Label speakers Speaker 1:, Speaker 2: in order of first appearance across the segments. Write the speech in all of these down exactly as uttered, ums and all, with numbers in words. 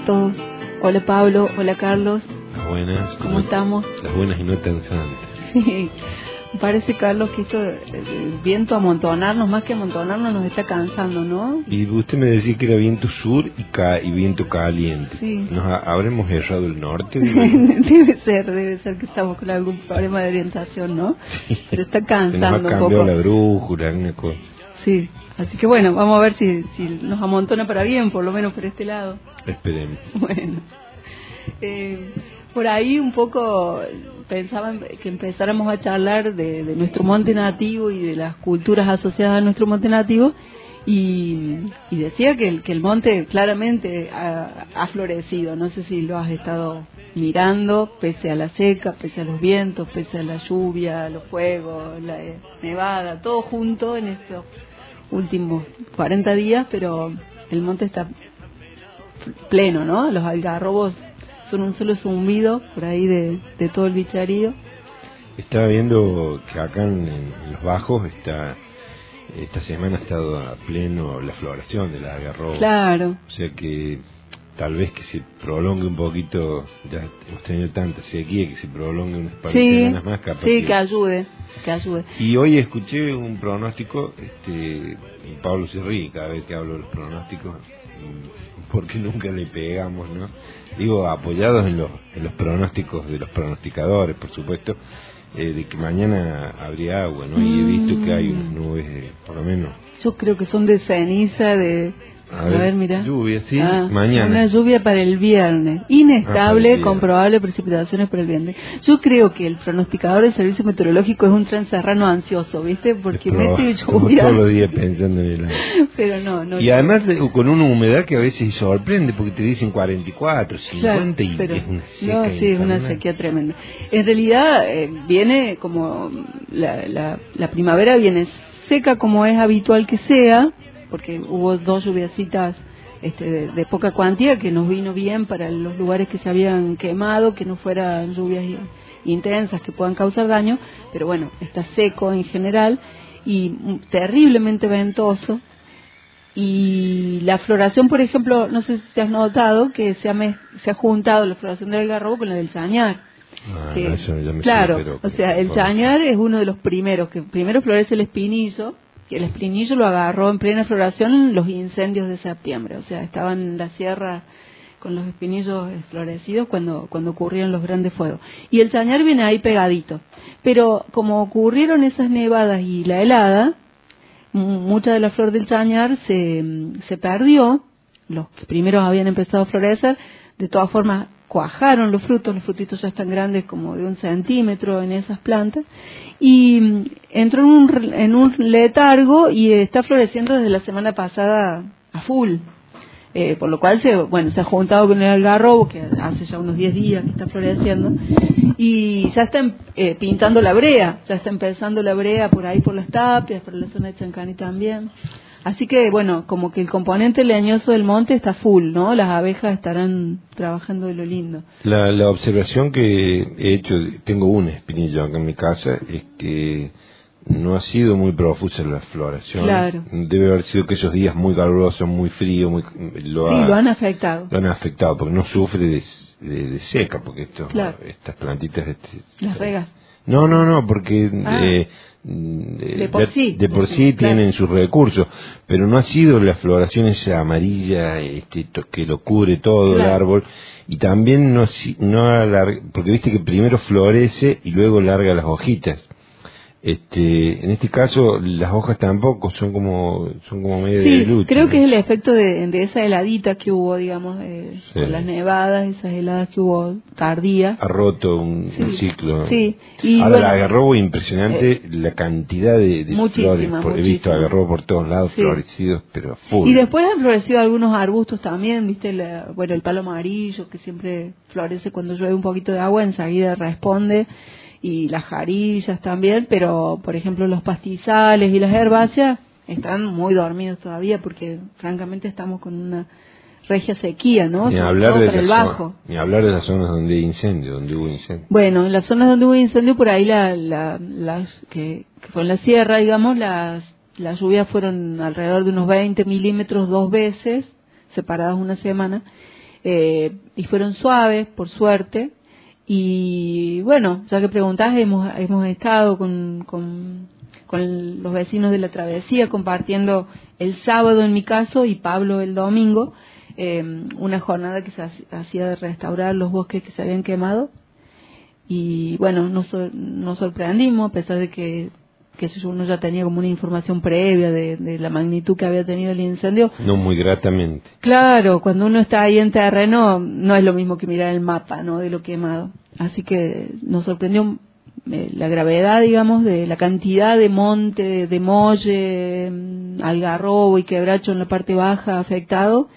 Speaker 1: todos. Hola Pablo, hola Carlos.
Speaker 2: Las buenas.
Speaker 1: ¿Cómo
Speaker 2: no,
Speaker 1: estamos?
Speaker 2: Las buenas y no tan santas.
Speaker 1: Sí, me parece, Carlos, que esto, el viento amontonarnos, más que amontonarnos, nos está cansando, ¿no?
Speaker 2: Y usted me decía que era viento sur y, ca y viento caliente.
Speaker 1: Sí.
Speaker 2: ¿Nos ha habremos errado el norte?
Speaker 1: Debe ser, debe ser que estamos con algún problema de orientación, ¿no?
Speaker 2: Sí.
Speaker 1: Pero está
Speaker 2: Nos
Speaker 1: cansando
Speaker 2: ha
Speaker 1: un
Speaker 2: cambiado
Speaker 1: poco.
Speaker 2: la brújula, alguna cosa.
Speaker 1: Sí, así que bueno, vamos a ver si, si nos amontona para bien, por lo menos por este lado.
Speaker 2: Esperemos.
Speaker 1: Bueno, eh, por ahí un poco pensaba que empezáramos a charlar de, de nuestro monte nativo y de las culturas asociadas a nuestro monte nativo, y, y decía que el, que el monte claramente ha, ha florecido. No sé si lo has estado mirando, pese a la seca, pese a los vientos, pese a la lluvia, los fuegos, la eh, nevada, todo junto en estos últimos cuarenta días, pero el monte está pleno, ¿no? Los algarrobos son un solo zumbido por ahí de, de todo el bicharío.
Speaker 2: Estaba viendo que acá en, en los bajos está esta semana ha estado a pleno la floración del algarrobo.
Speaker 1: Claro.
Speaker 2: O sea que tal vez que se prolongue un poquito, ya hemos tenido tanta sequía, que se prolongue unas par de
Speaker 1: Sí,
Speaker 2: semanas más, capaz
Speaker 1: sí,
Speaker 2: que...
Speaker 1: que ayude, que ayude.
Speaker 2: Y hoy escuché un pronóstico, este, Pablo se ríe cada vez que hablo de los pronósticos, porque nunca le pegamos, ¿no? Digo, apoyados en los, en los pronósticos de los pronosticadores, por supuesto, eh, de que mañana habría agua, ¿no? Y he visto que hay unas nubes, eh, por lo menos...
Speaker 1: Yo creo que son de ceniza, de...
Speaker 2: A,
Speaker 1: a
Speaker 2: ver,
Speaker 1: ver, mira.
Speaker 2: Lluvia, sí,
Speaker 1: ah,
Speaker 2: mañana.
Speaker 1: Una lluvia para el viernes. Inestable,
Speaker 2: ah, el
Speaker 1: con probables precipitaciones para el viernes. Yo creo que el pronosticador del servicio meteorológico es un transerrano ansioso, ¿viste? Porque mete lluvia.
Speaker 2: Todos los días pensando en el año.
Speaker 1: Pero no, no.
Speaker 2: Y además con una humedad que a veces sorprende, porque te dicen cuarenta y cuatro, cincuenta,
Speaker 1: claro,
Speaker 2: y
Speaker 1: pero,
Speaker 2: es una seca.
Speaker 1: No, sí, es una sequía tremenda. En realidad eh, viene como la, la, la primavera viene seca como es habitual que sea, porque hubo dos lluviacitas este, de, de poca cuantía que nos vino bien para los lugares que se habían quemado, que no fueran lluvias intensas que puedan causar daño, pero bueno, está seco en general y terriblemente ventoso. Y la floración, por ejemplo, no sé si te has notado que se ha, mez- se ha juntado la floración del algarrobo con la del chañar.
Speaker 2: Ah,
Speaker 1: que,
Speaker 2: no, eso ya me
Speaker 1: claro,
Speaker 2: sé, pero,
Speaker 1: o sea, el
Speaker 2: por...
Speaker 1: chañar es uno de los primeros, que primero florece el espinillo, que el espinillo lo agarró en plena floración en los incendios de septiembre, o sea, estaban en la sierra con los espinillos florecidos cuando cuando ocurrieron los grandes fuegos. Y el chañar viene ahí pegadito. Pero como ocurrieron esas nevadas y la helada, mucha de la flor del chañar se, se perdió. Los que primeros habían empezado a florecer, de todas formas cuajaron los frutos, los frutitos ya están grandes como de un centímetro en esas plantas, y entró en un, en un letargo y está floreciendo desde la semana pasada a full, eh, por lo cual se, bueno, se ha juntado con el algarrobo, que hace ya unos diez días que está floreciendo, y ya está eh, pintando la brea, ya está empezando la brea por ahí por las tapias, por la zona de Chancani también. Así que, bueno, como que el componente leñoso del monte está full, ¿no? Las abejas estarán trabajando de lo lindo.
Speaker 2: La, la observación que he hecho, tengo un espinillo acá en mi casa, es que no ha sido muy profusa la floración.
Speaker 1: Claro.
Speaker 2: Debe haber sido que esos días muy calurosos, muy frío, muy, lo,
Speaker 1: sí,
Speaker 2: ha,
Speaker 1: lo han afectado.
Speaker 2: Lo han afectado, porque no sufre de, de, de seca, porque esto,
Speaker 1: claro.
Speaker 2: estas plantitas... Este,
Speaker 1: Las regas.
Speaker 2: No, no, no, porque
Speaker 1: ah,
Speaker 2: eh,
Speaker 1: de por sí,
Speaker 2: de por sí
Speaker 1: claro.
Speaker 2: tienen sus recursos, pero no ha sido la floración esa amarilla este, to, que lo cubre todo claro. el árbol, y también no, no alarga, porque viste que primero florece y luego larga las hojitas. Este, en este caso las hojas tampoco son como son como medio
Speaker 1: sí,
Speaker 2: de lucha.
Speaker 1: Creo
Speaker 2: ¿no?
Speaker 1: que es el efecto de, de esa heladita que hubo, digamos, eh, sí. con las nevadas, esas heladas que hubo tardías.
Speaker 2: Ha roto un,
Speaker 1: sí.
Speaker 2: un ciclo.
Speaker 1: Sí. Y
Speaker 2: ahora
Speaker 1: bueno,
Speaker 2: el algarrobo impresionante, eh, la cantidad de, de flores. Por, he visto algarrobo por todos lados sí. florecidos, pero full.
Speaker 1: Y después han florecido algunos arbustos también, viste, la, bueno, el palo amarillo que siempre florece cuando llueve un poquito de agua, enseguida responde. Y las jarillas también, pero por ejemplo los pastizales y las herbáceas están muy dormidos todavía porque francamente estamos con una regia sequía, ¿no?
Speaker 2: Ni
Speaker 1: Sobre
Speaker 2: hablar
Speaker 1: todo
Speaker 2: de
Speaker 1: para el
Speaker 2: zona,
Speaker 1: bajo.
Speaker 2: Ni hablar de las zonas donde hay incendio, donde hubo incendio.
Speaker 1: Bueno, en las zonas donde hubo incendio, por ahí la, la, las que, que fue en la sierra, digamos, las, las lluvias fueron alrededor de unos veinte milímetros dos veces, separadas una semana. eh, y fueron suaves, por suerte. Y bueno, ya que preguntás, hemos, hemos estado con, con, con los vecinos de la travesía compartiendo el sábado en mi caso y Pablo el domingo, eh, una jornada que se hacía de restaurar los bosques que se habían quemado. Y bueno, nos, nos sorprendimos, a pesar de que, que uno ya tenía como una información previa de, de la magnitud que había tenido el incendio.
Speaker 2: No muy gratamente.
Speaker 1: Claro, cuando uno está ahí en terreno, no es lo mismo que mirar el mapa, ¿no?, de lo quemado. Así que nos sorprendió eh, la gravedad, digamos, de la cantidad de monte, de molle, algarrobo y quebracho en la parte baja afectado.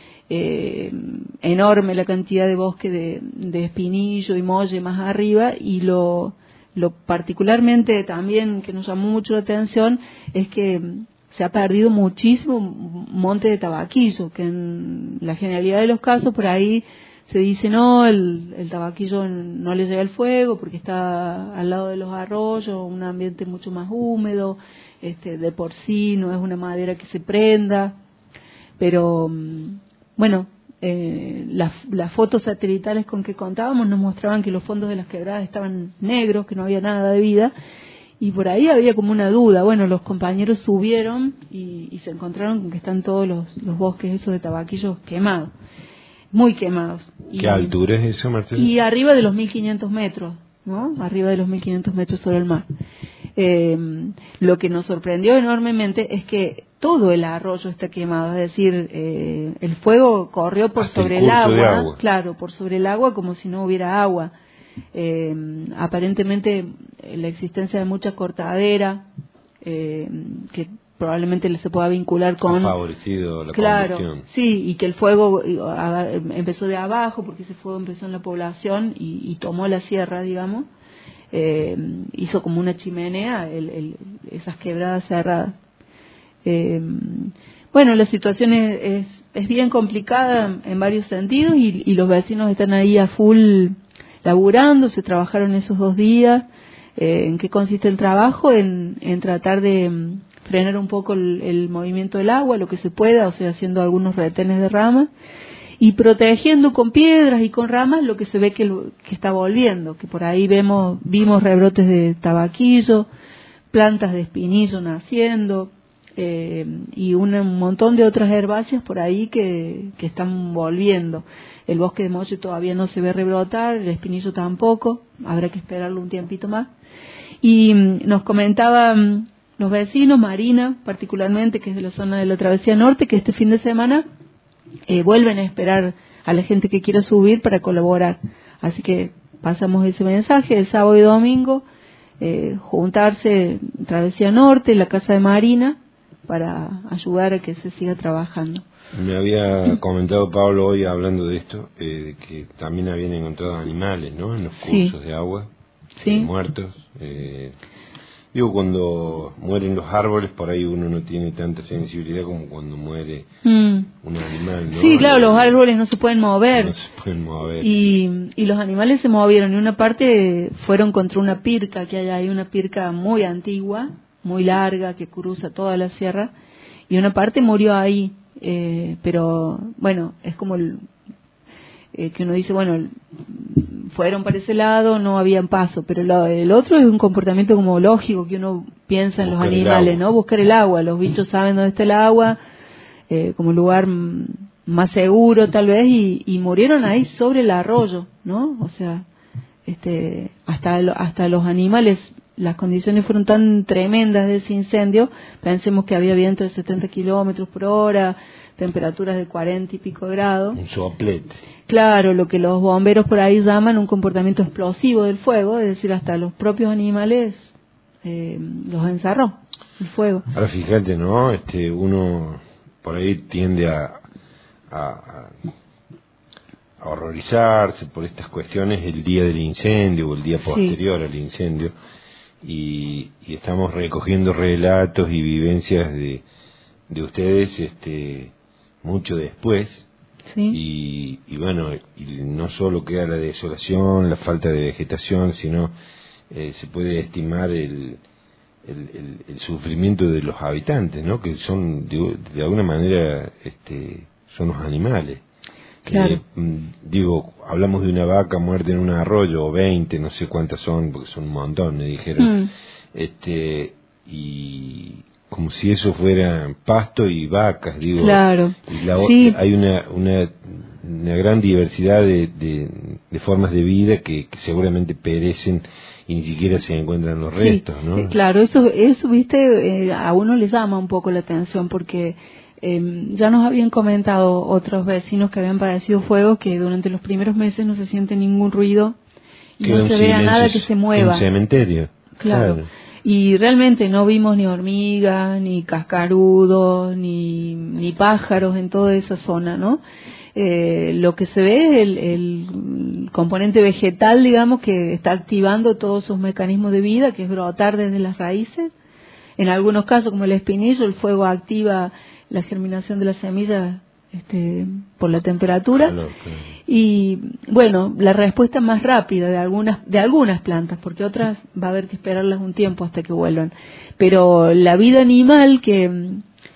Speaker 1: Eh, enorme la cantidad de bosque de, de espinillo y molle más arriba, y lo, lo particularmente también que nos llamó mucho la atención es que se ha perdido muchísimo monte de tabaquillo, que en la generalidad de los casos por ahí se dice no, el, el tabaquillo no le llega el fuego porque está al lado de los arroyos, un ambiente mucho más húmedo, este, de por sí no es una madera que se prenda, pero bueno, eh, las, las fotos satelitales con que contábamos nos mostraban que los fondos de las quebradas estaban negros, que no había nada de vida, y por ahí había como una duda. Bueno, los compañeros subieron y, y se encontraron con que están todos los, los bosques esos de tabaquillos quemados, muy quemados.
Speaker 2: ¿Qué
Speaker 1: y,
Speaker 2: altura es eso, Marcelo?
Speaker 1: Y arriba de los mil quinientos metros, ¿no? Arriba de los mil quinientos metros sobre el mar. Eh, lo que nos sorprendió enormemente es que todo el arroyo está quemado, es decir, eh, el fuego corrió por
Speaker 2: Hasta
Speaker 1: sobre
Speaker 2: el
Speaker 1: el
Speaker 2: curso de
Speaker 1: agua,
Speaker 2: agua,
Speaker 1: claro, por sobre el agua como si no hubiera agua. Eh, aparentemente la existencia de mucha cortadera, eh, que probablemente se pueda vincular con...
Speaker 2: Ha favorecido la
Speaker 1: claro,
Speaker 2: combustión.
Speaker 1: Sí, y que el fuego empezó de abajo, porque ese fuego empezó en la población y, y tomó la sierra, digamos. Eh, hizo como una chimenea el, el, esas quebradas cerradas. Eh, bueno, la situación es, es, es bien complicada en varios sentidos y, y los vecinos están ahí a full laburando, se trabajaron esos dos días. Eh, ¿En qué consiste el trabajo? En, en tratar de um, frenar un poco el, el movimiento del agua, lo que se pueda, o sea, haciendo algunos retenes de ramas y protegiendo con piedras y con ramas lo que se ve que, lo, que está volviendo, que por ahí vemos vimos rebrotes de tabaquillo, plantas de espinillo naciendo, eh, y una, un montón de otras herbáceas por ahí que, que están volviendo. El bosque de molle todavía no se ve rebrotar, el espinillo tampoco, habrá que esperarlo un tiempito más. Y um, nos comentaban los vecinos, Marina particularmente, que es de la zona de la Travesía Norte, que este fin de semana Eh, vuelven a esperar a la gente que quiera subir para colaborar. Así que pasamos ese mensaje el sábado y domingo, eh, juntarse en Travesía Norte, en la casa de Marina, para ayudar a que se siga trabajando.
Speaker 2: Me había comentado Pablo hoy hablando de esto, eh, que también habían encontrado animales, ¿no?, en los cursos sí. de agua,
Speaker 1: sí.
Speaker 2: eh, muertos. Eh, Digo, cuando mueren los árboles, por ahí uno no tiene tanta sensibilidad como cuando muere mm. un animal, ¿no?
Speaker 1: Sí, claro, los árboles no se pueden mover.
Speaker 2: No se pueden mover.
Speaker 1: Y, y los animales se movieron. Y una parte fueron contra una pirca que hay ahí, una pirca muy antigua, muy larga, que cruza toda la sierra. Y una parte murió ahí. Eh, pero, bueno, es como el, eh, que uno dice, bueno... El, fueron para ese lado, no habían paso, pero lo, el otro es un comportamiento como lógico que uno piensa en
Speaker 2: Buscar
Speaker 1: los animales, ¿no? Buscar el agua, los bichos saben dónde está el agua, eh, como lugar más seguro tal vez, y, y murieron ahí sobre el arroyo, ¿no? O sea, este, hasta, hasta los animales, las condiciones fueron tan tremendas de ese incendio, pensemos que había viento de setenta kilómetros por hora, temperaturas de cuarenta y pico grados.
Speaker 2: Un soplete.
Speaker 1: Claro, lo que los bomberos por ahí llaman un comportamiento explosivo del fuego, es decir, hasta los propios animales eh, los encerró el fuego.
Speaker 2: Ahora fíjate, ¿no? Este, uno por ahí tiende a, a, a horrorizarse por estas cuestiones el día del incendio o el día posterior sí. al incendio, y, y estamos recogiendo relatos y vivencias de, de ustedes, este, mucho después.
Speaker 1: Sí.
Speaker 2: Y, y bueno, y no solo queda la desolación, la falta de vegetación, sino eh, se puede estimar el, el, el, el sufrimiento de los habitantes, ¿no?, que son de, de alguna manera este, son los animales.
Speaker 1: Claro.
Speaker 2: Eh, digo, hablamos de una vaca muerta en un arroyo, o veinte, no sé cuántas son, porque son un montón, me dijeron.
Speaker 1: Mm.
Speaker 2: Este, y como si eso fuera pasto y vacas, digo.
Speaker 1: Claro.
Speaker 2: Y la,
Speaker 1: Sí.
Speaker 2: hay una, una, una gran diversidad de, de, de formas de vida que, que seguramente perecen y ni siquiera se encuentran los restos,
Speaker 1: sí,
Speaker 2: ¿no?
Speaker 1: Eh, claro, eso, eso viste, eh, a uno le llama un poco la atención porque eh, ya nos habían comentado otros vecinos que habían padecido fuego que durante los primeros meses no se siente ningún ruido y
Speaker 2: Queda
Speaker 1: no
Speaker 2: un
Speaker 1: se vea
Speaker 2: silencio,
Speaker 1: nada que se mueva.
Speaker 2: un cementerio.
Speaker 1: Claro.
Speaker 2: Claro.
Speaker 1: Y realmente no vimos ni hormigas, ni cascarudos, ni, ni pájaros en toda esa zona, ¿no? Eh, lo que se ve es el, el componente vegetal, digamos, que está activando todos sus mecanismos de vida, que es brotar desde las raíces. En algunos casos, como el espinillo, el fuego activa la germinación de las semillas este, por la temperatura.
Speaker 2: Claro, claro.
Speaker 1: Y bueno, la respuesta más rápida de algunas de algunas plantas, porque otras va a haber que esperarlas un tiempo hasta que vuelvan. Pero la vida animal que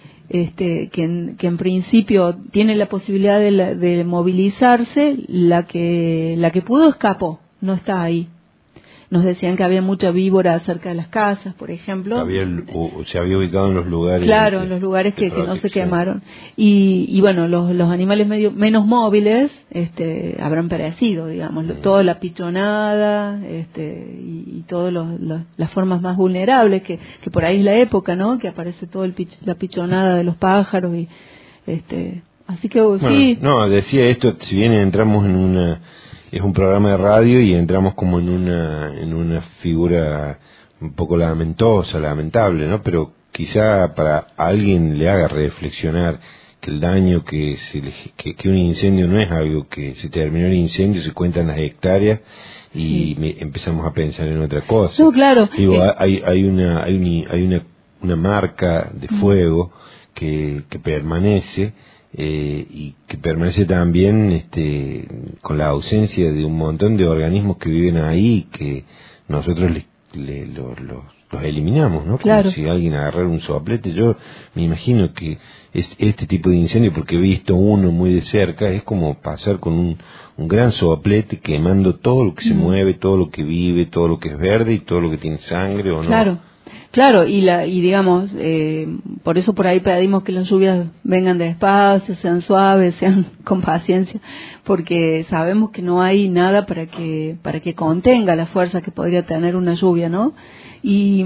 Speaker 1: este que en, que en principio tiene la posibilidad de, la, de movilizarse, la que la que pudo escapó, no está ahí. Nos decían que había mucha víbora cerca de las casas, por ejemplo.
Speaker 2: Había, o, se había ubicado en los lugares.
Speaker 1: Claro,
Speaker 2: de,
Speaker 1: en los lugares que,
Speaker 2: de
Speaker 1: que no se quemaron. Y, y bueno, los, los animales medio, menos móviles este, habrán perecido, digamos.
Speaker 2: Mm.
Speaker 1: Toda la pichonada este, y, y todas las formas más vulnerables, que, que por ahí es la época, ¿no? Que aparece todo el pich, la pichonada de los pájaros. y este Así que
Speaker 2: bueno,
Speaker 1: sí.
Speaker 2: No, decía esto, si bien entramos en una... Es un programa de radio y entramos como en una en una figura un poco lamentosa, lamentable, ¿no? Pero quizá para alguien le haga reflexionar que el daño que, se le, que, que un incendio no es algo que se terminó el incendio, se cuentan las hectáreas y sí. me, empezamos a pensar en otra cosa.
Speaker 1: No, claro.
Speaker 2: Digo,
Speaker 1: eh.
Speaker 2: hay hay una hay, un, hay una una marca de fuego mm. que que permanece. Eh, y que permanece también este, con la ausencia de un montón de organismos que viven ahí que nosotros le, le, lo, lo, los eliminamos, ¿no?
Speaker 1: Claro.
Speaker 2: Como si alguien agarrara un soplete. Yo me imagino que es, este tipo de incendio, porque he visto uno muy de cerca, es como pasar con un, un gran soplete quemando todo lo que se mm. mueve, todo lo que vive, todo lo que es verde y todo lo que tiene sangre o no.
Speaker 1: Claro. Claro, y la y digamos, eh, por eso por ahí pedimos que las lluvias vengan despacio, sean suaves, sean con paciencia, porque sabemos que no hay nada para que para que contenga la fuerza que podría tener una lluvia, ¿no? Y,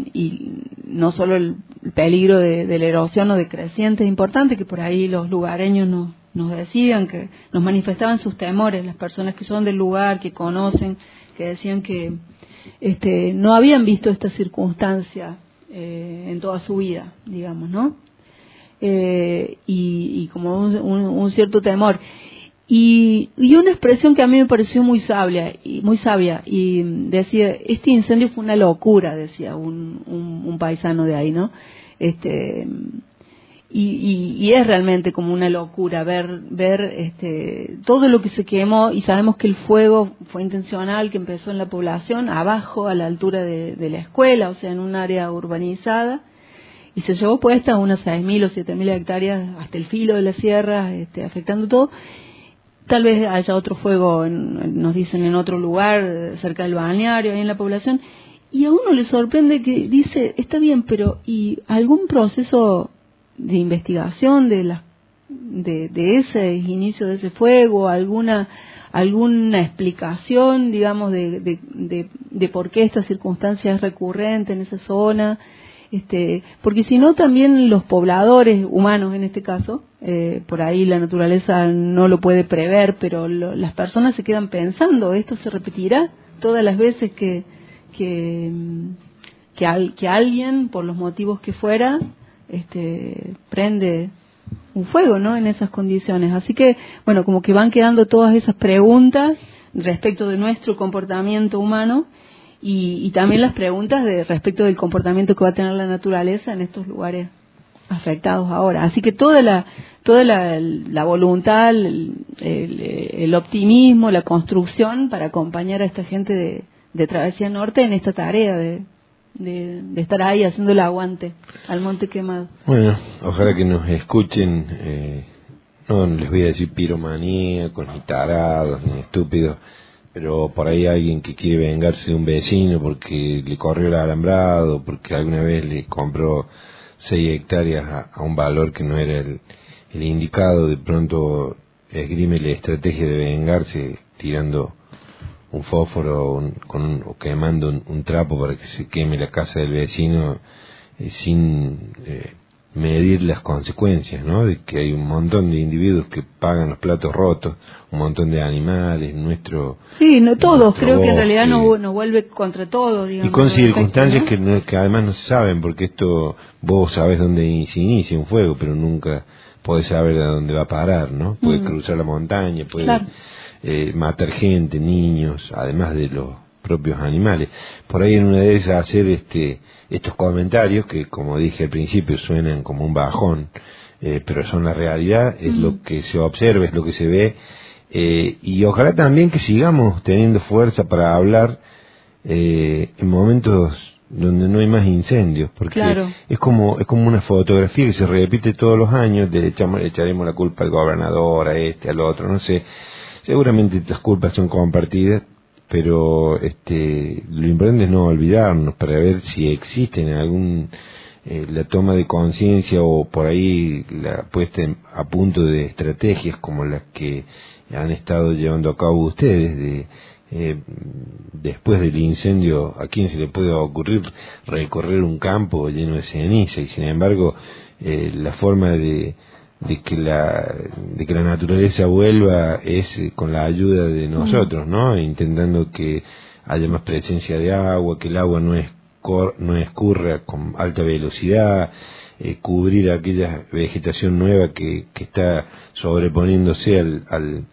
Speaker 1: y no solo el peligro de, de la erosión o de crecientes importante, que por ahí los lugareños nos, nos decían, que nos manifestaban sus temores, las personas que son del lugar, que conocen, que decían que Este, no habían visto esta circunstancia eh, en toda su vida, digamos, ¿no? Eh, y, y como un, un, un cierto temor. Y, y una expresión que a mí me pareció muy sabia, y muy sabia, y decía, este incendio fue una locura, decía un, un, un paisano de ahí, ¿no? Este... Y, y, y es realmente como una locura ver ver este todo lo que se quemó, y sabemos que el fuego fue intencional, que empezó en la población abajo a la altura de, de la escuela, o sea en un área urbanizada, y se llevó puesta unas seis mil o siete mil hectáreas hasta el filo de la sierra, este, afectando todo. Tal vez haya otro fuego, en, nos dicen, en otro lugar cerca del balneario, ahí en la población, y a uno le sorprende que dice, está bien, pero ¿y algún proceso de investigación de la de, de ese inicio de ese fuego, alguna alguna explicación, digamos, de, de, de, de por qué esta circunstancia es recurrente en esa zona? Este, porque si no, también los pobladores humanos, en este caso, eh, por ahí la naturaleza no lo puede prever, pero lo, las personas se quedan pensando, ¿esto se repetirá todas las veces que que que, al, que alguien, por los motivos que fuera, este prende un fuego, ¿no? En esas condiciones? Así que, bueno, como que van quedando todas esas preguntas respecto de nuestro comportamiento humano, y, y también las preguntas de respecto del comportamiento que va a tener la naturaleza en estos lugares afectados ahora. Así que toda la toda la, la voluntad, el, el, el optimismo, la construcción para acompañar a esta gente de, de Travesía Norte en esta tarea de De, de estar ahí haciendo el aguante al monte quemado.
Speaker 2: Bueno, ojalá que nos escuchen eh, no les voy a decir piromaníacos, ni tarados, ni estúpidos, pero por ahí alguien que quiere vengarse de un vecino porque le corrió el alambrado, porque alguna vez le compró seis hectáreas a, a un valor que no era el, el indicado, de pronto esgrime la estrategia de vengarse tirando un fósforo un, con un, o quemando un, un trapo para que se queme la casa del vecino eh, sin eh, medir las consecuencias, ¿no? De que hay un montón de individuos que pagan los platos rotos, un montón de animales, nuestro...
Speaker 1: Sí, no todos,
Speaker 2: nuestro
Speaker 1: creo que en realidad
Speaker 2: bosque,
Speaker 1: no, no vuelve contra todo, digamos.
Speaker 2: y con circunstancias
Speaker 1: efecto, ¿no?
Speaker 2: que, no, que además no se saben, porque esto vos sabés dónde se inicia un fuego, pero nunca podés saber a dónde va a parar, ¿no? Puede mm. cruzar la montaña, puede claro. eh, matar gente, niños, además de los propios animales. Por ahí en una de esas hacer este estos comentarios que, como dije al principio, suenan como un bajón, eh, pero son la realidad, es mm. lo que se observa, es lo que se ve, eh, y ojalá también que sigamos teniendo fuerza para hablar eh, en momentos donde no hay más incendios, porque claro. es como es como una fotografía que se repite todos los años, le, echamos, le echaremos la culpa al gobernador, a este, al otro, no sé, seguramente las culpas son compartidas, pero este lo importante es no olvidarnos para ver si existen algún eh, la toma de conciencia o por ahí la puesta en, a punto de estrategias como las que han estado llevando a cabo ustedes de eh, después del incendio. ¿A quién se le puede ocurrir recorrer un campo lleno de ceniza? Y sin embargo eh, la forma de de que la de que la naturaleza vuelva es con la ayuda de nosotros, ¿no? Intentando que haya más presencia de agua, que el agua no escor, no escurra con alta velocidad, eh, cubrir aquella vegetación nueva que, que está sobreponiéndose al, al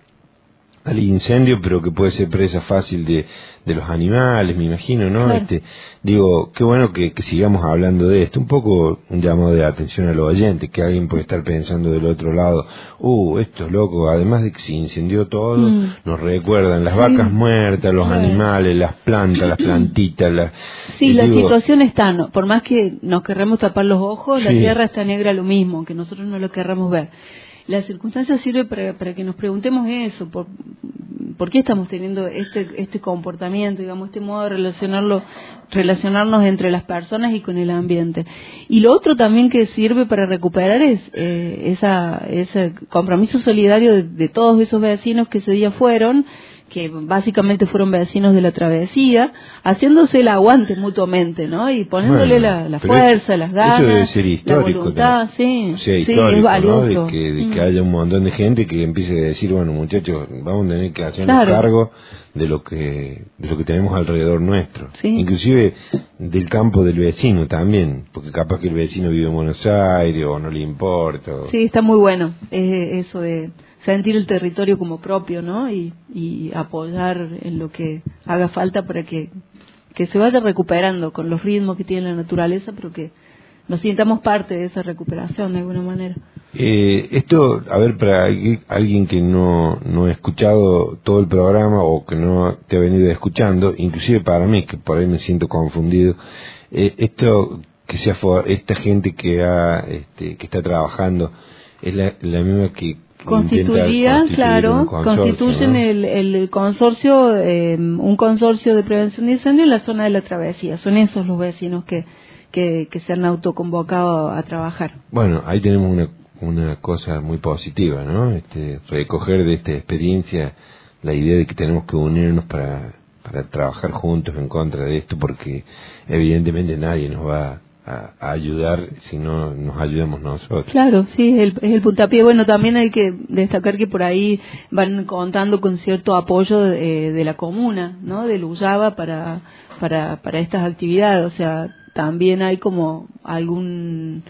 Speaker 2: al incendio, pero que puede ser presa fácil de, de los animales, me imagino, ¿no? Claro. Este, digo, qué bueno que, que sigamos hablando de esto, un poco un llamado de atención a los oyentes, que alguien puede estar pensando del otro lado, uh, esto es loco, además de que se incendió todo, mm. nos recuerdan las vacas sí. muertas, los claro. animales, las plantas, las plantitas, las...
Speaker 1: Sí, la digo, situación está, ¿no? Por más que nos querramos tapar los ojos, la sí. tierra está negra lo mismo, que nosotros no lo querramos ver. La circunstancia sirve para, para que nos preguntemos eso, por, por qué estamos teniendo este este comportamiento, digamos, este modo de relacionarlo, relacionarnos entre las personas y con el ambiente. Y lo otro también que sirve para recuperar es eh, esa ese compromiso solidario de, de todos esos vecinos que ese día fueron, que básicamente fueron vecinos de la travesía, haciéndose el aguante mutuamente, ¿no? Y poniéndole bueno, la, la fuerza, es, las ganas,
Speaker 2: debe ser histórico,
Speaker 1: la voluntad, ¿no? sí,
Speaker 2: o sea,
Speaker 1: sí,
Speaker 2: histórico,
Speaker 1: es valioso.
Speaker 2: ¿no? De que, de que mm. haya un montón de gente que empiece a decir, bueno, muchachos, vamos a tener que hacernos claro. cargo de lo que de lo que tenemos alrededor nuestro, sí. inclusive del campo del vecino también, porque capaz que el vecino vive en Buenos Aires o no le importa. O...
Speaker 1: Sí, está muy bueno eh, eso de sentir el territorio como propio, ¿no? Y, y apoyar en lo que haga falta para que, que se vaya recuperando con los ritmos que tiene la naturaleza, pero que nos sientamos parte de esa recuperación de alguna manera.
Speaker 2: Eh, esto, a ver, para alguien que no, no ha escuchado todo el programa o que no te ha venido escuchando, inclusive para mí, que por ahí me siento confundido, eh, esto que sea esta gente que ha, este, que está trabajando es la, la misma que
Speaker 1: constituiría, claro, constituyen ¿no? el, el consorcio, eh, un consorcio de prevención de incendios en la zona de la travesía. Son esos los vecinos que, que, que se han autoconvocado a, a trabajar.
Speaker 2: Bueno, ahí tenemos una, una cosa muy positiva, ¿no? Este, recoger de esta experiencia la idea de que tenemos que unirnos para, para trabajar juntos en contra de esto, porque evidentemente nadie nos va a, a ayudar si no nos ayudamos nosotros.
Speaker 1: Claro, sí, es el, es el puntapié. Bueno, también hay que destacar que por ahí van contando con cierto apoyo de, de la comuna, ¿no? De Luyaba para, para, para estas actividades. O sea, también hay como algún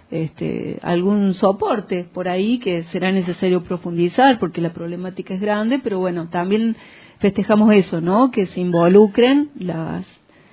Speaker 1: este algún soporte por ahí que será necesario profundizar porque la problemática es grande, pero bueno, también festejamos eso, ¿no? Que se involucren las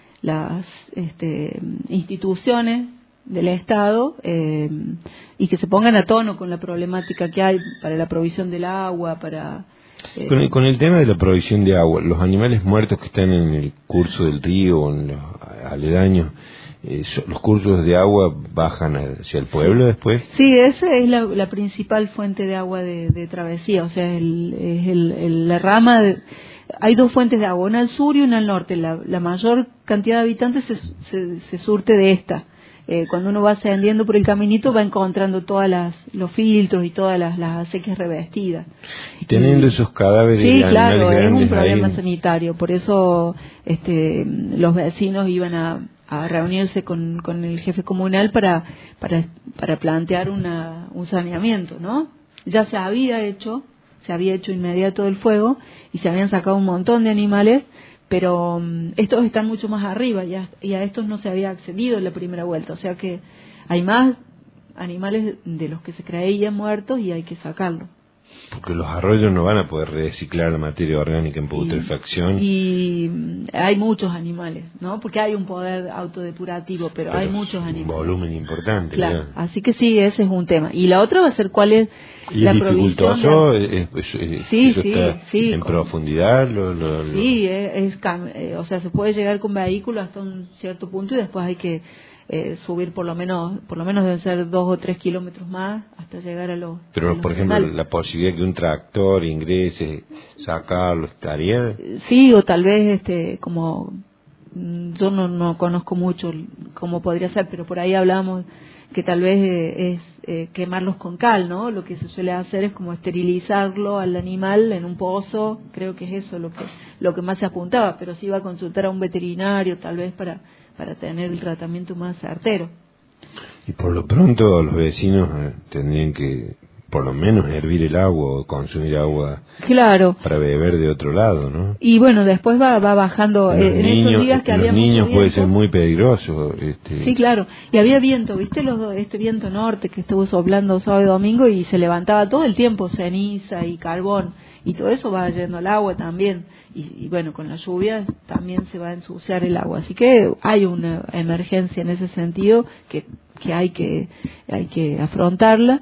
Speaker 1: las este, instituciones del Estado eh, y que se pongan a tono con la problemática que hay para la provisión del agua, para...
Speaker 2: Eh... Con, el, con el tema de la provisión de agua, los animales muertos que están en el curso del río o en los aledaños, eh, los cursos de agua bajan hacia el pueblo después.
Speaker 1: Sí, esa es la, la principal fuente de agua de, de Travesía, o sea, el, es el, el, la rama de, hay dos fuentes de agua, una al sur y una al norte. La, la mayor cantidad de habitantes se, se, se surte de esta. Eh, cuando uno va ascendiendo por el caminito va encontrando todas las los filtros y todas las, las acequias revestidas.
Speaker 2: Y teniendo y, esos cadáveres
Speaker 1: sí,
Speaker 2: de
Speaker 1: claro,
Speaker 2: animales
Speaker 1: es un problema
Speaker 2: ahí.
Speaker 1: sanitario. Por eso este, los vecinos iban a, a reunirse con, con el jefe comunal para para para plantear una, un saneamiento, ¿no? Ya se había hecho, se había hecho inmediato el fuego y se habían sacado un montón de animales, pero um, estos están mucho más arriba y a, y a estos no se había accedido en la primera vuelta, o sea que hay más animales de los que se creían muertos y hay que sacarlos.
Speaker 2: Porque los arroyos no van a poder reciclar la materia orgánica en putrefacción.
Speaker 1: Y, y hay muchos animales, ¿no? Porque hay un poder autodepurativo, pero, pero hay muchos animales.
Speaker 2: Un volumen importante.
Speaker 1: Claro,
Speaker 2: ¿no?
Speaker 1: Así que sí, ese es un tema. Y la otra va a ser cuál es
Speaker 2: ¿Y
Speaker 1: la
Speaker 2: es
Speaker 1: provisión.
Speaker 2: dificultoso?
Speaker 1: De...
Speaker 2: ¿Es, es, es,
Speaker 1: sí,
Speaker 2: eso
Speaker 1: sí,
Speaker 2: está
Speaker 1: sí.
Speaker 2: ¿En
Speaker 1: con...
Speaker 2: profundidad? Lo, lo, lo...
Speaker 1: Sí, es, es eh, o sea, se puede llegar con vehículos hasta un cierto punto y después hay que eh, subir por lo menos, por lo menos deben ser dos o tres kilómetros más hasta llegar a los.
Speaker 2: Pero,
Speaker 1: a los
Speaker 2: por ejemplo,
Speaker 1: animales.
Speaker 2: la posibilidad que un tractor ingrese, sacarlo, estaría.
Speaker 1: Sí, o tal vez, este, como yo no, no conozco mucho cómo podría ser, pero por ahí hablamos que tal vez eh, es eh, quemarlos con cal, ¿no? Lo que se suele hacer es como esterilizarlo al animal en un pozo, creo que es eso lo que lo que más se apuntaba, pero sí iba a consultar a un veterinario tal vez para para tener el tratamiento más certero.
Speaker 2: Y por lo pronto los vecinos eh, tendrían que por lo menos hervir el agua o consumir agua
Speaker 1: claro.
Speaker 2: para beber de otro lado, ¿no?
Speaker 1: Y bueno, después va va bajando
Speaker 2: los
Speaker 1: eh, en
Speaker 2: niños,
Speaker 1: esos días que
Speaker 2: los
Speaker 1: había
Speaker 2: niños
Speaker 1: mucho
Speaker 2: puede
Speaker 1: viento,
Speaker 2: ser muy peligroso. Este...
Speaker 1: Sí, claro. Y había viento, ¿viste? Los, este viento norte que estuvo soplando sábado y domingo y se levantaba todo el tiempo ceniza y carbón y todo eso va yendo al agua también. Y, y bueno, con las lluvias también se va a ensuciar el agua. Así que hay una emergencia en ese sentido que que hay que hay que afrontarla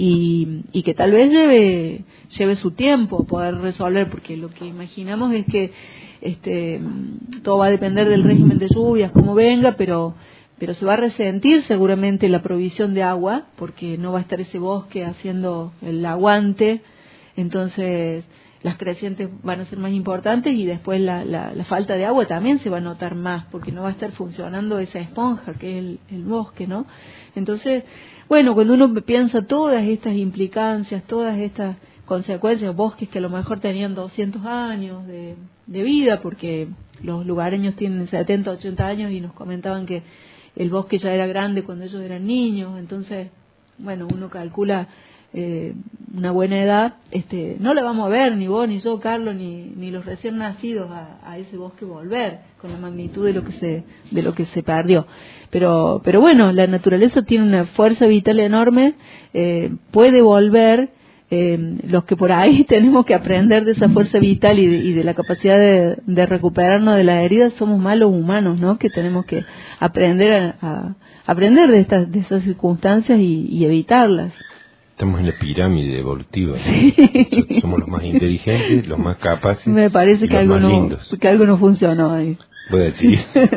Speaker 1: y, y que tal vez lleve lleve su tiempo poder resolver, porque lo que imaginamos es que este todo va a depender del régimen de lluvias como venga, pero pero se va a resentir seguramente la provisión de agua porque no va a estar ese bosque haciendo el aguante, entonces las crecientes van a ser más importantes y después la, la, la falta de agua también se va a notar más porque no va a estar funcionando esa esponja que es el, el bosque, ¿no? Entonces, bueno, cuando uno piensa todas estas implicancias, todas estas consecuencias, bosques que a lo mejor tenían doscientos años de, de vida porque los lugareños tienen setenta, ochenta años y nos comentaban que el bosque ya era grande cuando ellos eran niños, entonces, bueno, uno calcula Eh, una buena edad, este, no la vamos a ver ni vos ni yo, Carlos, ni, ni los recién nacidos a, a ese bosque volver con la magnitud de lo que se de lo que se perdió, pero pero bueno, la naturaleza tiene una fuerza vital enorme, eh, puede volver. Eh, los que por ahí tenemos que aprender de esa fuerza vital y de, y de la capacidad de, de recuperarnos de las heridas somos malos humanos, ¿no? Que tenemos que aprender a, a aprender de estas de esas circunstancias y, y evitarlas.
Speaker 2: Estamos en la pirámide evolutiva, ¿no? Sí. Somos los más inteligentes, los más capaces.
Speaker 1: Me parece que algo, no, que algo no funcionó ahí.
Speaker 2: Voy a decir.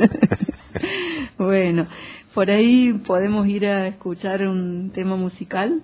Speaker 1: Bueno, por ahí podemos ir a escuchar un tema musical.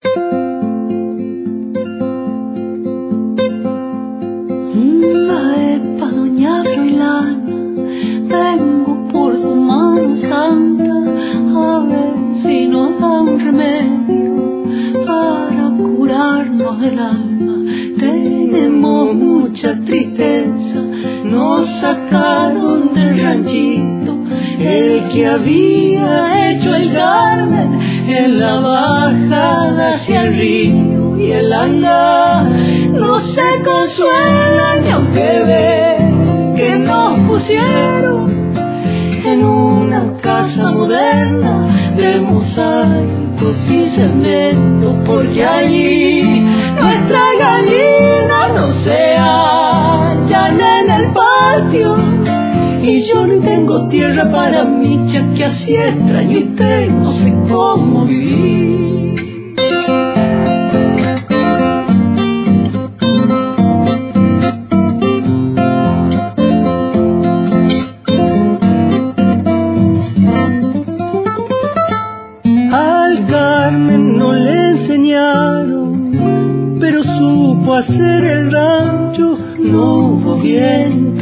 Speaker 3: Epa, doña Froilana, vengo por su mano santa a ver si nos da un remedio para curarnos el alma. Tenemos mucha tristeza, nos sacaron del ranchito, el que había hecho el Carmen en la bajada hacia el río, y el andar no se consuela ni aunque ve que nos pusieron en una casa moderna de mosaicos y cemento, porque allí nuestra gallina no se hallan en el patio y yo no tengo tierra para mí, ya que así extraño y tengo, no sé cómo vivir.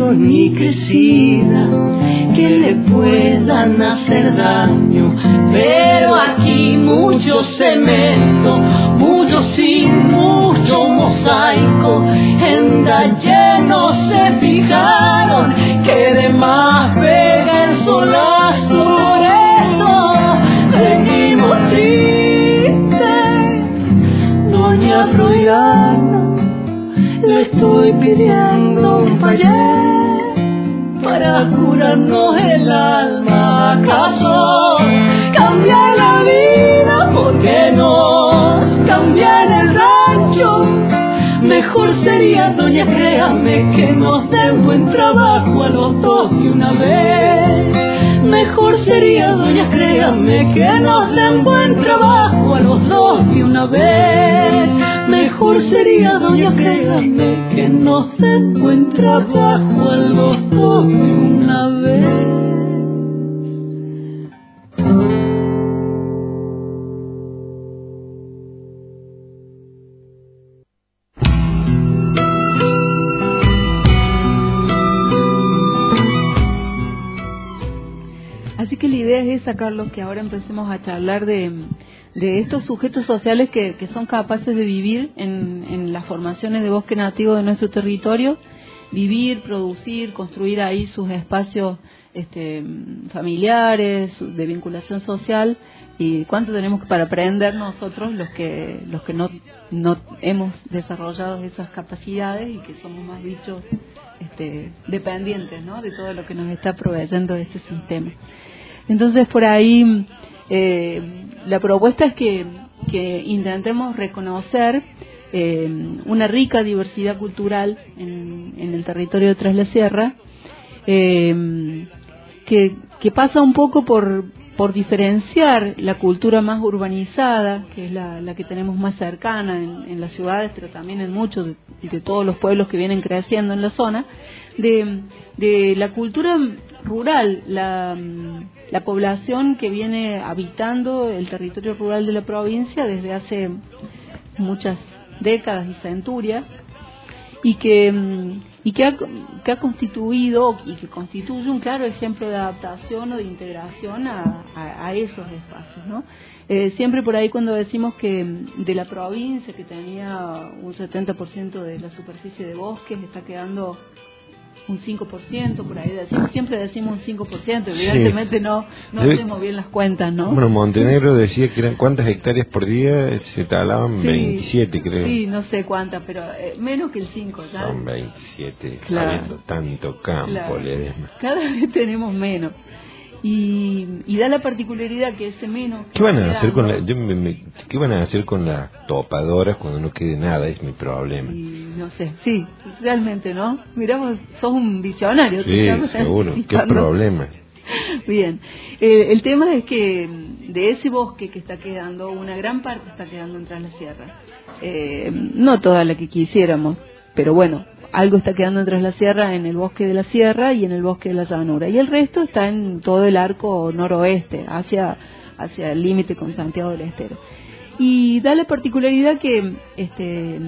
Speaker 3: ni crecida que le puedan hacer daño, pero aquí mucho cemento, mucho sin mucho mosaico. En Dalle no se fijaron que de más pega el solazo, por eso venimos tristes. Doña Fruyana, le estoy pidiendo un payé para curarnos el alma. ¿Acaso cambiar la vida? ¿Por qué no cambiar el rancho? Mejor sería, doña, créame, que nos den buen trabajo a los dos de una vez. Mejor sería, doña, créame, que nos den buen trabajo a los dos de una vez. Mejor sería, doña, créame, que nos den buen trabajo a los dos de una vez.
Speaker 1: Así que la idea es esa, Carlos, que ahora empecemos a charlar de, de estos sujetos sociales que, que son capaces de vivir en, en las formaciones de bosque nativo de nuestro territorio, vivir, producir, construir ahí sus espacios este, familiares, de vinculación social, y cuánto tenemos para aprender nosotros los que los que no, no hemos desarrollado esas capacidades y que somos más bichos este, dependientes, ¿no?, de todo lo que nos está proveyendo este sistema. Entonces, por ahí, eh, la propuesta es que, que intentemos reconocer eh, una rica diversidad cultural en, en el territorio de Tras la Sierra, eh, que, que pasa un poco por, por diferenciar la cultura más urbanizada, que es la, la que tenemos más cercana en, en las ciudades, pero también en muchos de, de todos los pueblos que vienen creciendo en la zona, de, de la cultura rural, la, la población que viene habitando el territorio rural de la provincia desde hace muchas décadas y centurias, y que y que ha, que ha constituido y que constituye un claro ejemplo de adaptación o de integración a, a, a esos espacios, ¿no? Eh, siempre por ahí cuando decimos que de la provincia, que tenía un setenta por ciento de la superficie de bosques, está quedando un cinco por ciento, por ahí decimos, siempre decimos un cinco por ciento, evidentemente sí. no no Debe, hacemos bien las cuentas, ¿no?
Speaker 2: Bueno, Montenegro decía que eran cuántas hectáreas por día, se talaban, sí, veintisiete, creo.
Speaker 1: Sí, no sé cuántas, pero eh, menos que el cinco, ¿ya?
Speaker 2: Son veintisiete,
Speaker 1: claro,
Speaker 2: habiendo tanto campo, claro. Ledesma.
Speaker 1: Cada vez tenemos menos. Y, y da la particularidad que ese menos...
Speaker 2: ¿Qué van a hacer con la, yo me, me, ¿qué van a hacer con las topadoras cuando no quede nada? Es mi problema.
Speaker 1: Y, no sé, sí, realmente, ¿no? Miramos, sos un visionario.
Speaker 2: Sí, seguro, qué problema.
Speaker 1: Bien, eh, el tema es que de ese bosque que está quedando, una gran parte está quedando en Tras la Sierra. Eh, no toda la que quisiéramos, pero bueno, algo está quedando en Tras la Sierra, en el bosque de la Sierra y en el bosque de la Llanura, y el resto está en todo el arco noroeste, hacia, hacia el límite con Santiago del Estero. Y da la particularidad que este,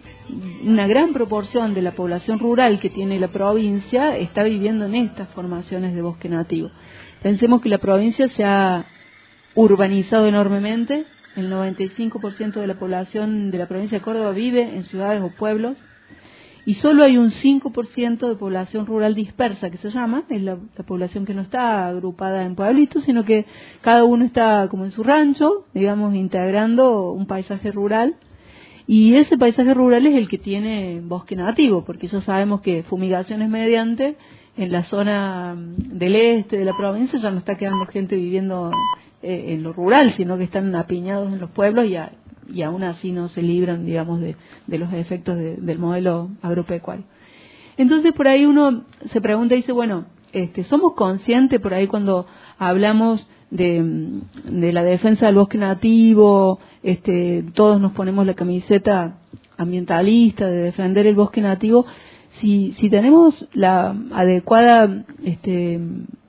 Speaker 1: una gran proporción de la población rural que tiene la provincia está viviendo en estas formaciones de bosque nativo. Pensemos que la provincia se ha urbanizado enormemente, el noventa y cinco por ciento de la población de la provincia de Córdoba vive en ciudades o pueblos, y solo hay un cinco por ciento de población rural dispersa, que se llama, es la, la población que no está agrupada en pueblitos, sino que cada uno está como en su rancho, digamos, integrando un paisaje rural, y ese paisaje rural es el que tiene bosque nativo, porque ya sabemos que fumigaciones mediante, en la zona del este de la provincia ya no está quedando gente viviendo eh, en lo rural, sino que están apiñados en los pueblos y a, y aún así no se libran, digamos, de, de los efectos de, del modelo agropecuario. Entonces, por ahí uno se pregunta y dice, bueno, este, ¿somos conscientes por ahí cuando hablamos de, de la defensa del bosque nativo, este, todos nos ponemos la camiseta ambientalista de defender el bosque nativo, si, si tenemos la adecuada este,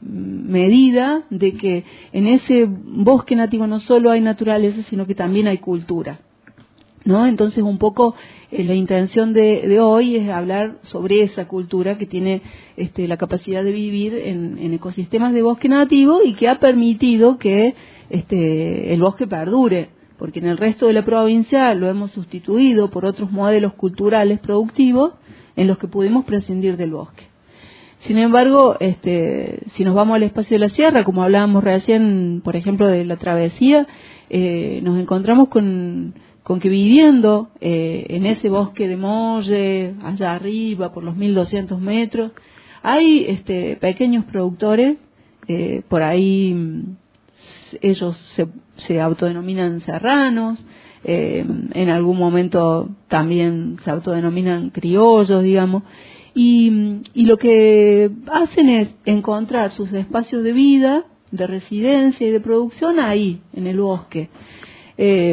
Speaker 1: medida de que en ese bosque nativo no solo hay naturaleza, sino que también hay cultura? ¿no? Entonces un poco eh, la intención de, de hoy es hablar sobre esa cultura que tiene este, la capacidad de vivir en, en ecosistemas de bosque nativo y que ha permitido que este, el bosque perdure, porque en el resto de la provincia lo hemos sustituido por otros modelos culturales productivos en los que pudimos prescindir del bosque. Sin embargo, este, si nos vamos al espacio de la sierra, como hablábamos recién, por ejemplo, de la travesía, eh, nos encontramos con, con que viviendo eh, en ese bosque de Molle, allá arriba, por los mil doscientos metros, hay este, pequeños productores, eh, por ahí ellos se, se autodenominan serranos, eh, en algún momento también se autodenominan criollos, digamos, y, y lo que hacen es encontrar sus espacios de vida, de residencia y de producción ahí, en el bosque. Eh,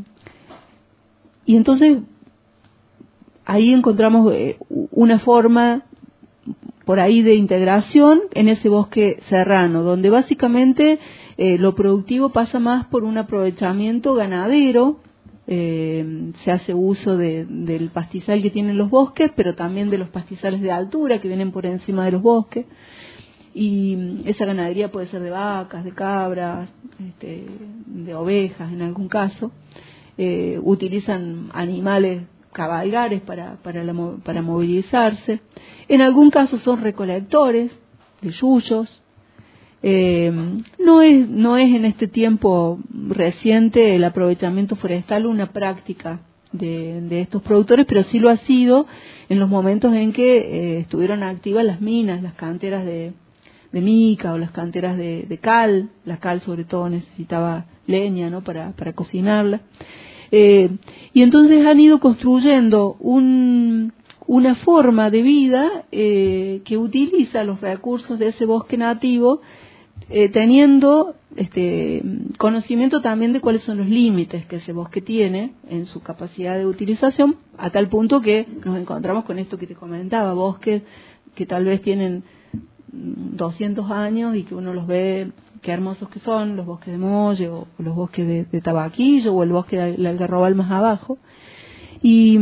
Speaker 1: y entonces ahí encontramos eh, una forma por ahí de integración en ese bosque serrano, donde básicamente eh, lo productivo pasa más por un aprovechamiento ganadero. Eh, se hace uso de, del pastizal que tienen los bosques, pero también de los pastizales de altura que vienen por encima de los bosques, y esa ganadería puede ser de vacas, de cabras, este, de ovejas en algún caso. Eh, utilizan animales cabalgares para, para, la, para movilizarse. En algún caso son recolectores de yuyos. Eh, no es no es en este tiempo reciente el aprovechamiento forestal una práctica de, de estos productores, pero sí lo ha sido en los momentos en que eh, estuvieron activas las minas, las canteras de, de mica o las canteras de, de cal. La cal sobre todo necesitaba leña, ¿no?, para, para cocinarla. Eh, y entonces han ido construyendo un, una forma de vida eh, que utiliza los recursos de ese bosque nativo, Eh, teniendo este conocimiento también de cuáles son los límites que ese bosque tiene en su capacidad de utilización, a tal punto que nos encontramos con esto que te comentaba, bosques que tal vez tienen doscientos años y que uno los ve, qué hermosos que son, los bosques de Molle o, o los bosques de, de Tabaquillo o el bosque del Algarrobal más abajo, y,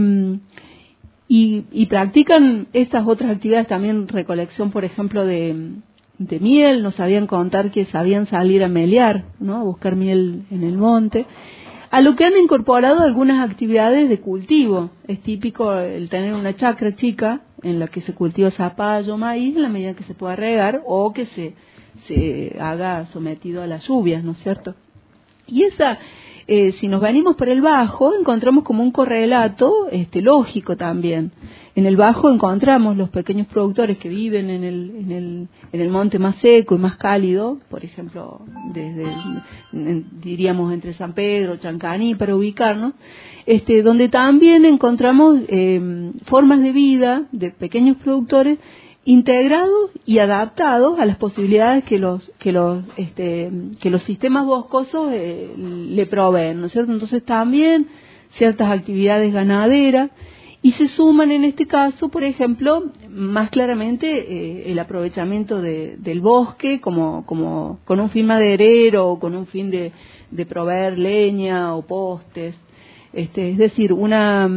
Speaker 1: y, y practican estas otras actividades también, recolección por ejemplo de de miel. Nos sabían contar que sabían salir a melear, ¿no?, a buscar miel en el monte, a lo que han incorporado algunas actividades de cultivo. Es típico el tener una chacra chica en la que se cultiva zapallo, maíz, en la medida que se pueda regar o que se, se haga sometido a las lluvias, ¿no es cierto? Y esa, eh, si nos venimos por el Bajo, encontramos como un correlato este, lógico también. En el Bajo encontramos los pequeños productores que viven en el, en el, en el monte más seco y más cálido, por ejemplo, desde, en, diríamos, entre San Pedro, Chancaní, para ubicarnos, este, donde también encontramos eh, formas de vida de pequeños productores integrados y adaptados a las posibilidades que los que los este, que los sistemas boscosos eh, le proveen, ¿no es cierto? Entonces también ciertas actividades ganaderas. Y se suman en este caso, por ejemplo, más claramente eh, el aprovechamiento de, del bosque como, como con un fin maderero o con un fin de, de proveer leña o postes. Este, es decir, una,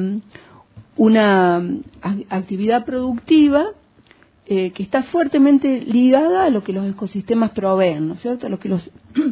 Speaker 1: una actividad productiva eh, que está fuertemente ligada a lo que los ecosistemas proveen, ¿no es cierto? A lo que los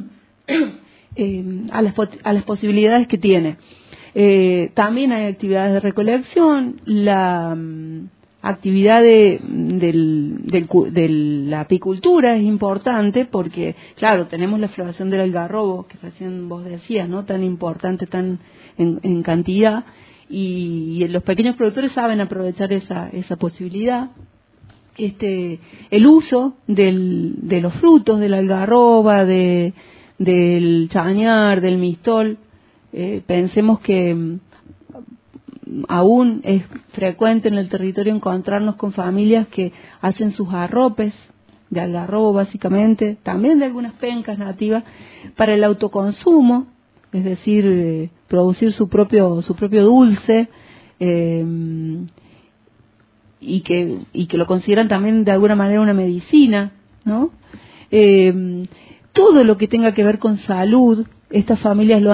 Speaker 1: eh, a las a las posibilidades que tiene. Eh, también hay actividades de recolección. La um, actividad de, del, del, de la apicultura es importante porque, claro, tenemos la floración del algarrobo, que recién vos decías, ¿no?, tan importante, tan en, en cantidad, y, y los pequeños productores saben aprovechar esa, esa posibilidad. Este, el uso del, de los frutos de la algarroba, de, del chañar, del mistol. Eh, pensemos que mm, aún es frecuente en el territorio encontrarnos con familias que hacen sus arropes de algarrobo básicamente, también de algunas pencas nativas, para el autoconsumo, es decir, eh, producir su propio su propio dulce, eh, y que y que lo consideran también de alguna manera una medicina, ¿no? Eh, todo lo que tenga que ver con salud, estas familias lo